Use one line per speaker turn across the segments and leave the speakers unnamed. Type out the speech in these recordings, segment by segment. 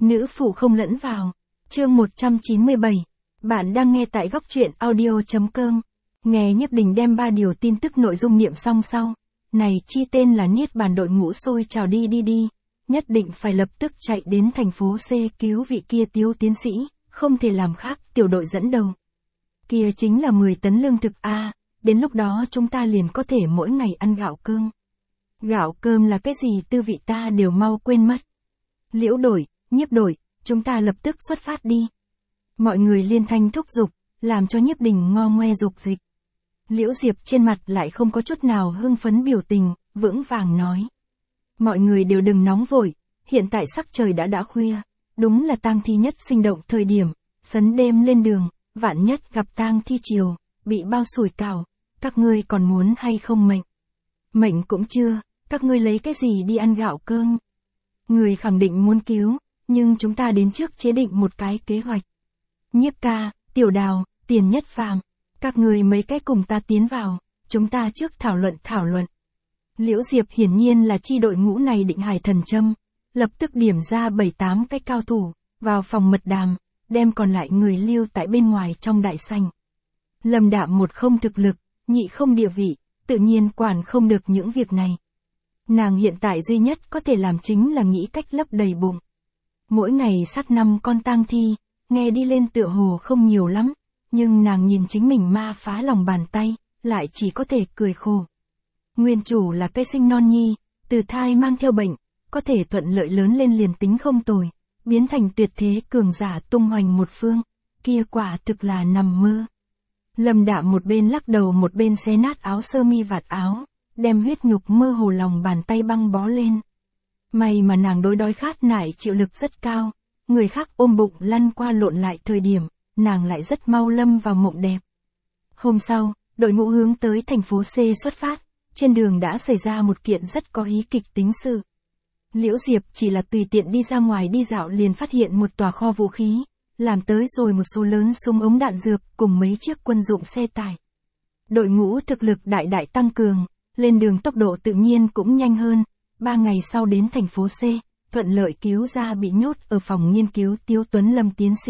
Nữ phụ không lẫn vào. Chương 197. Bạn đang nghe tại góc truyện audio.com. Nghe Nhiếp Đình đem 3 điều tin tức nội dung niệm xong sau. Này chi tên là Niết Bàn đội ngũ sôi trào đi. Nhất định phải lập tức chạy đến thành phố C cứu vị kia Tiếu tiến sĩ, không thể làm khác, tiểu đội dẫn đầu. Kia chính là 10 tấn lương thực a, đến lúc đó chúng ta liền có thể mỗi ngày ăn gạo cơm. Gạo cơm là cái gì tư vị ta đều mau quên mất. Liễu đội, Nhiếp đội, chúng ta lập tức xuất phát đi. Mọi người liên thanh thúc giục, làm cho Nhiếp Đình ngo ngoe dục dịch. Liễu Diệp trên mặt lại không có chút nào hưng phấn biểu tình, vững vàng nói. Mọi người đều đừng nóng vội, hiện tại sắc trời đã khuya, đúng là tang thi nhất sinh động thời điểm, sấn đêm lên đường, vạn nhất gặp tang thi chiều, bị bao sủi cảo, các ngươi còn muốn hay không mệnh? Mệnh cũng chưa, các ngươi lấy cái gì đi ăn gạo cơm? Người khẳng định muốn cứu, nhưng chúng ta đến trước chế định một cái kế hoạch. Nhiếp ca, Tiểu Đào, Tiền Nhất Phàm, các ngươi mấy cái cùng ta tiến vào, chúng ta trước thảo luận. Liễu Diệp hiển nhiên là chi đội ngũ này định hải thần châm, lập tức điểm ra 7-8 cái cao thủ, vào phòng mật đàm, đem còn lại người lưu tại bên ngoài trong đại sảnh. Lâm Đạm một không thực lực, nhị không địa vị, tự nhiên quản không được những việc này. Nàng hiện tại duy nhất có thể làm chính là nghĩ cách lấp đầy bụng. Mỗi ngày sát 5 con tang thi, nghe đi lên tựa hồ không nhiều lắm, nhưng nàng nhìn chính mình ma phá lòng bàn tay, lại chỉ có thể cười khổ. Nguyên chủ là cây sinh non nhi, từ thai mang theo bệnh, có thể thuận lợi lớn lên liền tính không tồi, biến thành tuyệt thế cường giả tung hoành một phương, kia quả thực là nằm mơ. Lâm Đạm một bên lắc đầu một bên xé nát áo sơ mi vạt áo, đem huyết nhục mơ hồ lòng bàn tay băng bó lên. May mà nàng đối đói khát nại chịu lực rất cao, người khác ôm bụng lăn qua lộn lại thời điểm, nàng lại rất mau lâm vào mộng đẹp. Hôm sau, đội ngũ hướng tới thành phố C xuất phát, trên đường đã xảy ra một kiện rất có ý kịch tính sự. Liễu Diệp chỉ là tùy tiện đi ra ngoài đi dạo liền phát hiện một tòa kho vũ khí, làm tới rồi một số lớn súng ống đạn dược cùng mấy chiếc quân dụng xe tải. Đội ngũ thực lực đại tăng cường, lên đường tốc độ tự nhiên cũng nhanh hơn, 3 ngày sau đến thành phố C, thuận lợi cứu ra bị nhốt ở phòng nghiên cứu Tiếu Tuấn Lâm tiến sĩ.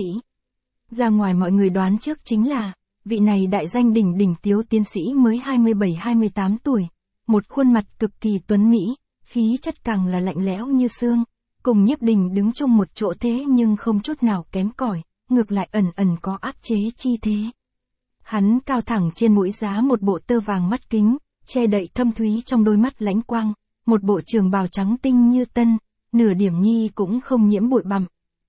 Ra ngoài mọi người đoán trước chính là, vị này đại danh đỉnh Tiếu tiến sĩ mới 27-28 tuổi, một khuôn mặt cực kỳ tuấn mỹ, khí chất càng là lạnh lẽo như xương, cùng Nhiếp Đình đứng chung một chỗ thế nhưng không chút nào kém cỏi, ngược lại ẩn có áp chế chi thế. Hắn cao thẳng trên mũi giá một bộ tơ vàng mắt kính, che đậy thâm thúy trong đôi mắt lãnh quang, một bộ trường bào trắng tinh như tân, nửa điểm nhi cũng không nhiễm bụi bặm.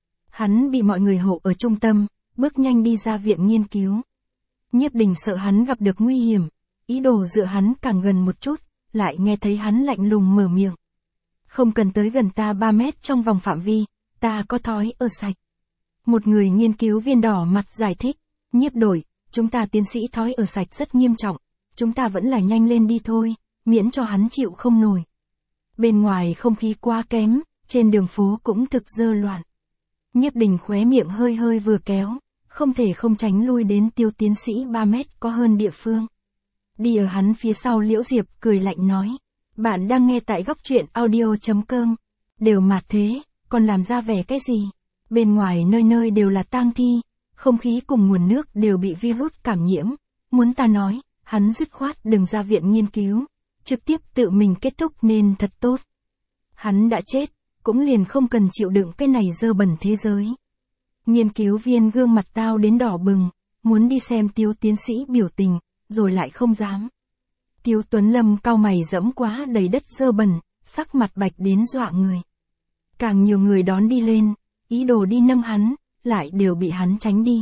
Hắn bị mọi người hộ ở trung tâm, bước nhanh đi ra viện nghiên cứu. Nhiếp Đình sợ hắn gặp được nguy hiểm, ý đồ dựa hắn càng gần một chút, lại nghe thấy hắn lạnh lùng mở miệng. Không cần tới gần ta 3 mét trong vòng phạm vi, ta có thói ở sạch. Một người nghiên cứu viên đỏ mặt giải thích, Nhiếp đội, chúng ta tiến sĩ thói ở sạch rất nghiêm trọng, chúng ta vẫn là nhanh lên đi thôi, miễn cho hắn chịu không nổi. Bên ngoài không khí quá kém, trên đường phố cũng thực dơ loạn. Nhiếp Đình khóe miệng hơi vừa kéo, không thể không tránh lui đến Tiêu tiến sĩ 3 mét có hơn địa phương. Đi ở hắn phía sau Liễu Diệp cười lạnh nói, bạn đang nghe tại góc truyện audio.com, đều mạt thế, còn làm ra vẻ cái gì? Bên ngoài nơi đều là tang thi, không khí cùng nguồn nước đều bị virus cảm nhiễm, muốn ta nói, hắn dứt khoát đừng ra viện nghiên cứu, trực tiếp tự mình kết thúc nên thật tốt. Hắn đã chết, cũng liền không cần chịu đựng cái này dơ bẩn thế giới. Nghiên cứu viên gương mặt tao đến đỏ bừng, muốn đi xem Tiếu tiến sĩ biểu tình, rồi lại không dám. Tiếu Tuấn Lâm cau mày dẫm quá đầy đất dơ bẩn, sắc mặt bạch đến dọa người. Càng nhiều người đón đi lên, ý đồ đi nâng hắn, lại đều bị hắn tránh đi.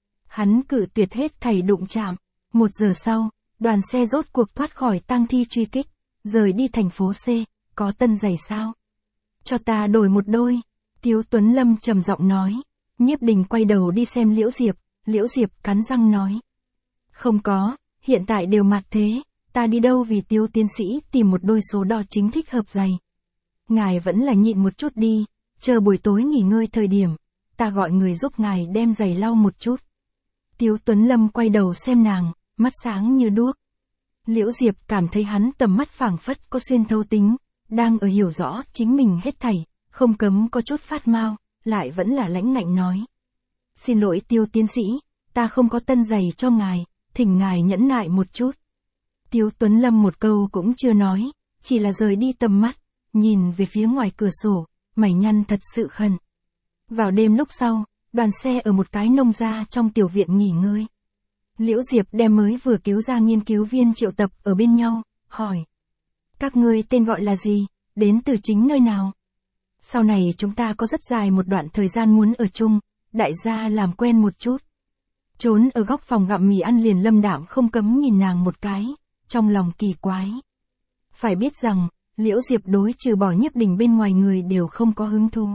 Hắn cự tuyệt hết thảy đụng chạm. 1 giờ sau, đoàn xe rốt cuộc thoát khỏi tang thi truy kích, rời đi thành phố C, có tân giày sao? Cho ta đổi một đôi, Tiếu Tuấn Lâm trầm giọng nói. Nhiếp Đình quay đầu đi xem Liễu Diệp cắn răng nói. Không có, hiện tại đều mặt thế, ta đi đâu vì Tiếu tiến sĩ tìm một đôi số đo chính thích hợp giày. Ngài vẫn là nhịn một chút đi, chờ buổi tối nghỉ ngơi thời điểm, ta gọi người giúp ngài đem giày lau một chút. Tiếu Tuấn Lâm quay đầu xem nàng, mắt sáng như đuốc. Liễu Diệp cảm thấy hắn tầm mắt phảng phất có xuyên thấu tính, đang ở hiểu rõ chính mình hết thảy, không cấm có chút phát mau, lại vẫn là lãnh ngạnh nói. Xin lỗi Tiêu tiến sĩ, ta không có tân giày cho ngài, thỉnh ngài nhẫn nại một chút. Tiêu Tuấn Lâm một câu cũng chưa nói, chỉ là rời đi tầm mắt, nhìn về phía ngoài cửa sổ, mày nhăn thật sự khẩn. Vào đêm lúc sau, đoàn xe ở một cái nông gia trong tiểu viện nghỉ ngơi. Liễu Diệp đem mới vừa cứu ra nghiên cứu viên triệu tập ở bên nhau, hỏi. Các ngươi tên gọi là gì, đến từ chính nơi nào? Sau này chúng ta có rất dài một đoạn thời gian muốn ở chung, đại gia làm quen một chút. Trốn ở góc phòng gặm mì ăn liền Lâm Đạm không cấm nhìn nàng một cái, trong lòng kỳ quái. Phải biết rằng, Liễu Diệp đối trừ bỏ Nhiếp Đình bên ngoài người đều không có hứng thú.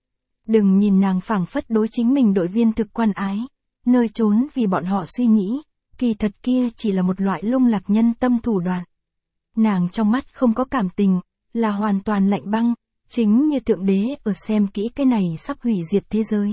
Đừng nhìn nàng phảng phất đối chính mình đội viên thực quan ái, nơi trốn vì bọn họ suy nghĩ, kỳ thật kia chỉ là một loại lung lạc nhân tâm thủ đoạn. Nàng trong mắt không có cảm tình, là hoàn toàn lạnh băng, chính như thượng đế ở xem kỹ cái này sắp hủy diệt thế giới.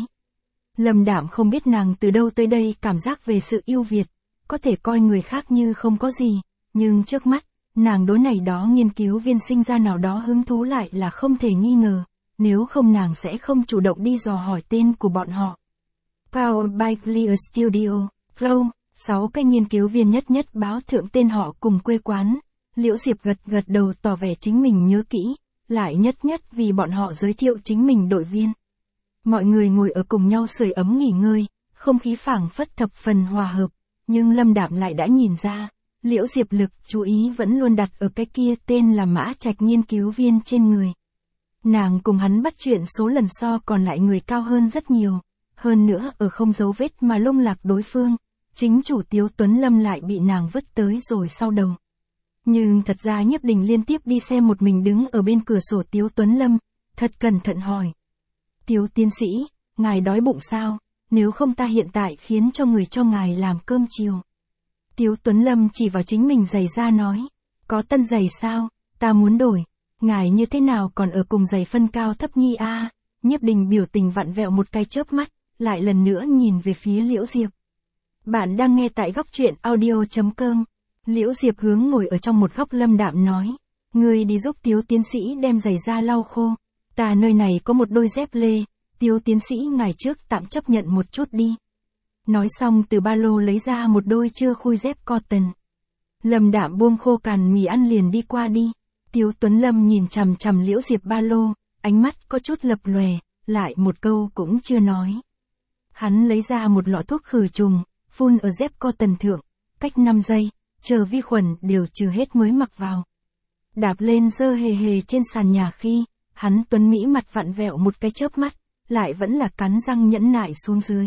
Lâm Đạm không biết nàng từ đâu tới đây cảm giác về sự yêu Việt, có thể coi người khác như không có gì, nhưng trước mắt, nàng đối này đó nghiên cứu viên sinh ra nào đó hứng thú lại là không thể nghi ngờ, nếu không nàng sẽ không chủ động đi dò hỏi tên của bọn họ. Powered by Clear Studio, Flow, 6 cái nghiên cứu viên nhất nhất báo thượng tên họ cùng quê quán, Liễu Diệp gật đầu tỏ vẻ chính mình nhớ kỹ, lại nhất vì bọn họ giới thiệu chính mình đội viên. Mọi người ngồi ở cùng nhau sưởi ấm nghỉ ngơi, không khí phảng phất thập phần hòa hợp, nhưng Lâm Đạm lại đã nhìn ra, Liễu Diệp lực chú ý vẫn luôn đặt ở cái kia tên là Mã Trạch nghiên cứu viên trên người. Nàng cùng hắn bắt chuyện số lần so còn lại người cao hơn rất nhiều, hơn nữa ở không dấu vết mà lung lạc đối phương, chính chủ Tiêu Tuấn Lâm lại bị nàng vứt tới rồi sau đầu. Nhưng thật ra Nhiếp Đình liên tiếp đi xem một mình đứng ở bên cửa sổ Tiêu Tuấn Lâm, thật cẩn thận hỏi. Tiêu tiến sĩ, ngài đói bụng sao, nếu không ta hiện tại khiến cho người cho ngài làm cơm chiều. Tiêu Tuấn Lâm chỉ vào chính mình giày ra nói, có tân giày sao, ta muốn đổi, ngài như thế nào còn ở cùng giày phân cao thấp nhi a? Nhiếp Đình biểu tình vặn vẹo một cái chớp mắt, lại lần nữa nhìn về phía Liễu Diệp. Bạn đang nghe tại góc truyện audio.com. Liễu Diệp hướng ngồi ở trong một góc Lâm Đạm nói, ngươi đi giúp Tiêu tiến sĩ đem giày ra lau khô, ta nơi này có một đôi dép lê, Tiêu tiến sĩ ngài trước tạm chấp nhận một chút đi. Nói xong từ ba lô lấy ra một đôi chưa khui dép cotton. Lâm Đạm buông khô cằn mì ăn liền đi qua đi. Tiêu Tuấn Lâm nhìn chằm chằm Liễu Diệp ba lô, ánh mắt có chút lập lòe, lại một câu cũng chưa nói. Hắn lấy ra một lọ thuốc khử trùng, phun ở dép cotton thượng, cách 5 giây, chờ vi khuẩn đều trừ hết mới mặc vào. Đạp lên dơ hề trên sàn nhà khi, hắn tuấn mỹ mặt vặn vẹo một cái chớp mắt, lại vẫn là cắn răng nhẫn nại xuống dưới.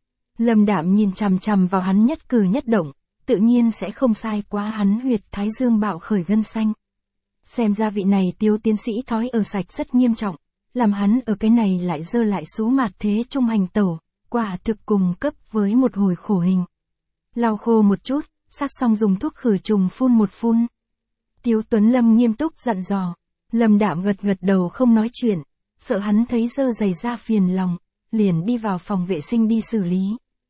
Lâm Đạm nhìn chằm chằm vào hắn nhất cử nhất động, tự nhiên sẽ không sai quá hắn huyệt thái dương bạo khởi gân xanh. Xem ra vị này Tiêu tiến sĩ thói ở sạch rất nghiêm trọng, làm hắn ở cái này lại dơ lại xú mạt thế trung hành tẩu, quả thực cùng cấp với một hồi khổ hình. Lau khô một chút, sát xong dùng thuốc khử trùng phun một phun. Tiêu Tuấn Lâm nghiêm túc dặn dò, Lâm Đạm gật đầu không nói chuyện, sợ hắn thấy dơ giày ra phiền lòng, liền đi vào phòng vệ sinh đi xử lý.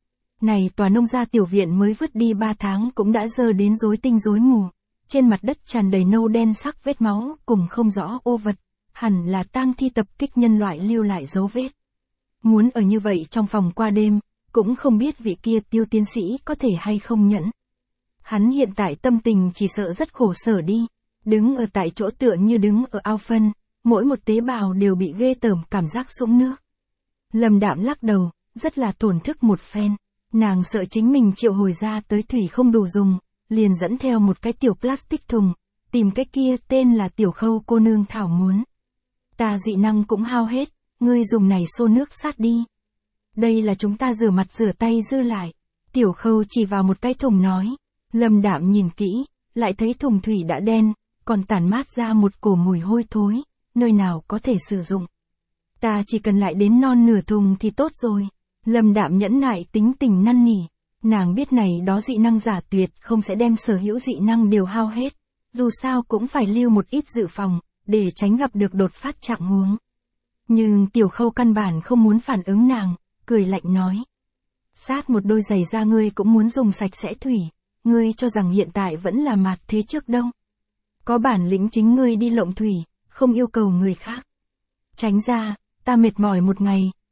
Này tòa nông gia tiểu viện mới vứt đi 3 tháng cũng đã dơ đến rối tinh rối mù, trên mặt đất tràn đầy nâu đen sắc vết máu cùng không rõ ô vật, hẳn là tang thi tập kích nhân loại lưu lại dấu vết. Muốn ở như vậy trong phòng qua đêm, cũng không biết vị kia Tiêu tiến sĩ có thể hay không nhẫn. Hắn hiện tại tâm tình chỉ sợ rất khổ sở đi, đứng ở tại chỗ tựa như đứng ở ao phân, mỗi một tế bào đều bị ghê tởm cảm giác sũng nước. Lâm Đạm lắc đầu, rất là tổn thức một phen, nàng sợ chính mình triệu hồi ra tới thủy không đủ dùng, liền dẫn theo một cái tiểu plastic thùng, tìm cái kia tên là Tiểu Khâu cô nương thảo muốn. Ta dị năng cũng hao hết, ngươi dùng này xô nước sát đi. Đây là chúng ta rửa mặt rửa tay dư lại. Tiểu Khâu chỉ vào một cái thùng nói. Lâm Đạm nhìn kỹ, lại thấy thùng thủy đã đen, còn tản mát ra một cổ mùi hôi thối, nơi nào có thể sử dụng. Ta chỉ cần lại đến non nửa thùng thì tốt rồi. Lâm Đạm nhẫn nại tính tình năn nỉ. Nàng biết này đó dị năng giả tuyệt không sẽ đem sở hữu dị năng đều hao hết, dù sao cũng phải lưu một ít dự phòng, để tránh gặp được đột phát trạng huống. Nhưng Tiểu Khâu căn bản không muốn phản ứng nàng, cười lạnh nói. Sát một đôi giày da ngươi cũng muốn dùng sạch sẽ thủy, ngươi cho rằng hiện tại vẫn là mạt thế trước đâu. Có bản lĩnh chính ngươi đi lộng thủy, không yêu cầu người khác. Tránh ra, ta mệt mỏi một ngày,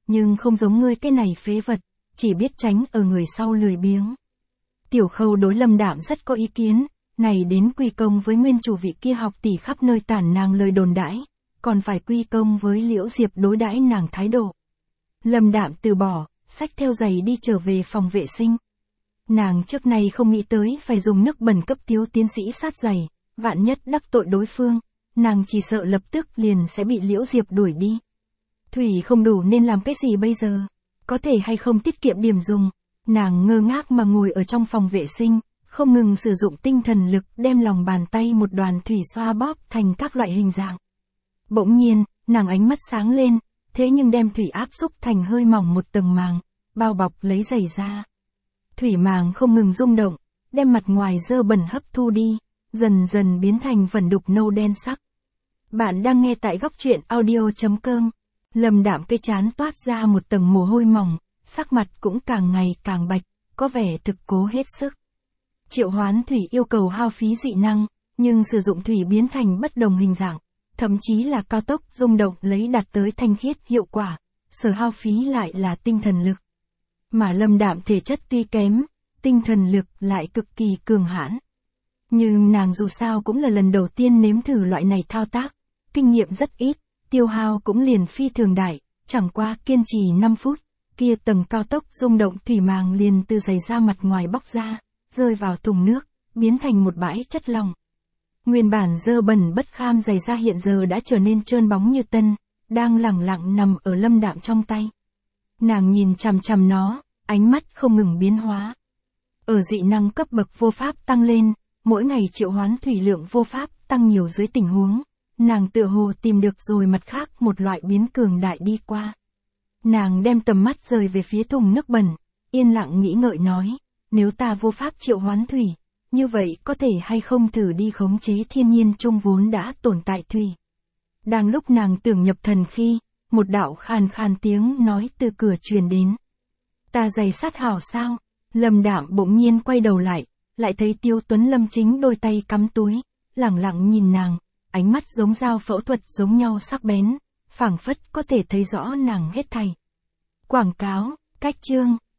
nhưng không giống ngươi cái này phế vật, chỉ biết tránh ở người sau lười biếng. Tiểu Khâu đối Lâm Đạm rất có ý kiến, này đến quy công với nguyên chủ vị kia học tỷ khắp nơi tản nàng lời đồn đãi, còn phải quy công với Liễu Diệp đối đãi nàng thái độ. Lâm Đạm từ bỏ, xách theo giày đi trở về phòng vệ sinh. Nàng trước này không nghĩ tới phải dùng nước bẩn cấp Tiếu tiến sĩ sát giày, vạn nhất đắc tội đối phương, nàng chỉ sợ lập tức liền sẽ bị Liễu Diệp đuổi đi. Thủy không đủ nên làm cái gì bây giờ? Có thể hay không tiết kiệm điểm dùng? Nàng ngơ ngác mà ngồi ở trong phòng vệ sinh, không ngừng sử dụng tinh thần lực đem lòng bàn tay một đoàn thủy xoa bóp thành các loại hình dạng. Bỗng nhiên, nàng ánh mắt sáng lên, thế nhưng đem thủy áp xúc thành hơi mỏng một tầng màng, bao bọc lấy giày ra. Thủy màng không ngừng rung động, đem mặt ngoài dơ bẩn hấp thu đi, dần dần biến thành vẩn đục nâu đen sắc. Bạn đang nghe tại góc truyện audio.com. Lâm Đạm cái chán toát ra một tầng mồ hôi mỏng, sắc mặt cũng càng ngày càng bạch, có vẻ thực cố hết sức. Triệu Hoán Thủy yêu cầu hao phí dị năng, nhưng sử dụng thủy biến thành bất đồng hình dạng, thậm chí là cao tốc rung động lấy đạt tới thanh khiết hiệu quả, sở hao phí lại là tinh thần lực. Mà Lâm Đạm thể chất tuy kém, tinh thần lực lại cực kỳ cường hãn. Nhưng nàng dù sao cũng là lần đầu tiên nếm thử loại này thao tác, kinh nghiệm rất ít, tiêu hao cũng liền phi thường đại, chẳng qua kiên trì 5 phút, kia tầng cao tốc rung động thủy màng liền từ giày da mặt ngoài bóc ra, rơi vào thùng nước, biến thành một bãi chất lỏng. Nguyên bản dơ bẩn bất kham giày da hiện giờ đã trở nên trơn bóng như tân, đang lẳng lặng nằm ở Lâm Đạm trong tay. Nàng nhìn chằm chằm nó, ánh mắt không ngừng biến hóa. Ở dị năng cấp bậc vô pháp tăng lên, mỗi ngày triệu hoán thủy lượng vô pháp tăng nhiều dưới tình huống, nàng tựa hồ tìm được rồi mặt khác một loại biến cường đại đi qua. Nàng đem tầm mắt rời về phía thùng nước bẩn, yên lặng nghĩ ngợi nói, nếu ta vô pháp triệu hoán thủy, như vậy có thể hay không thử đi khống chế thiên nhiên trung vốn đã tồn tại thủy. Đang lúc nàng tưởng nhập thần khi, một đạo khàn khàn tiếng nói từ cửa truyền đến. Ta giày sát hảo sao? Lâm Đạm bỗng nhiên quay đầu lại thấy Tiêu Tuấn Lâm chính đôi tay cắm túi, lẳng lặng nhìn nàng, ánh mắt giống dao phẫu thuật giống nhau sắc bén, phảng phất có thể thấy rõ nàng hết thảy. Quảng cáo, cách chương,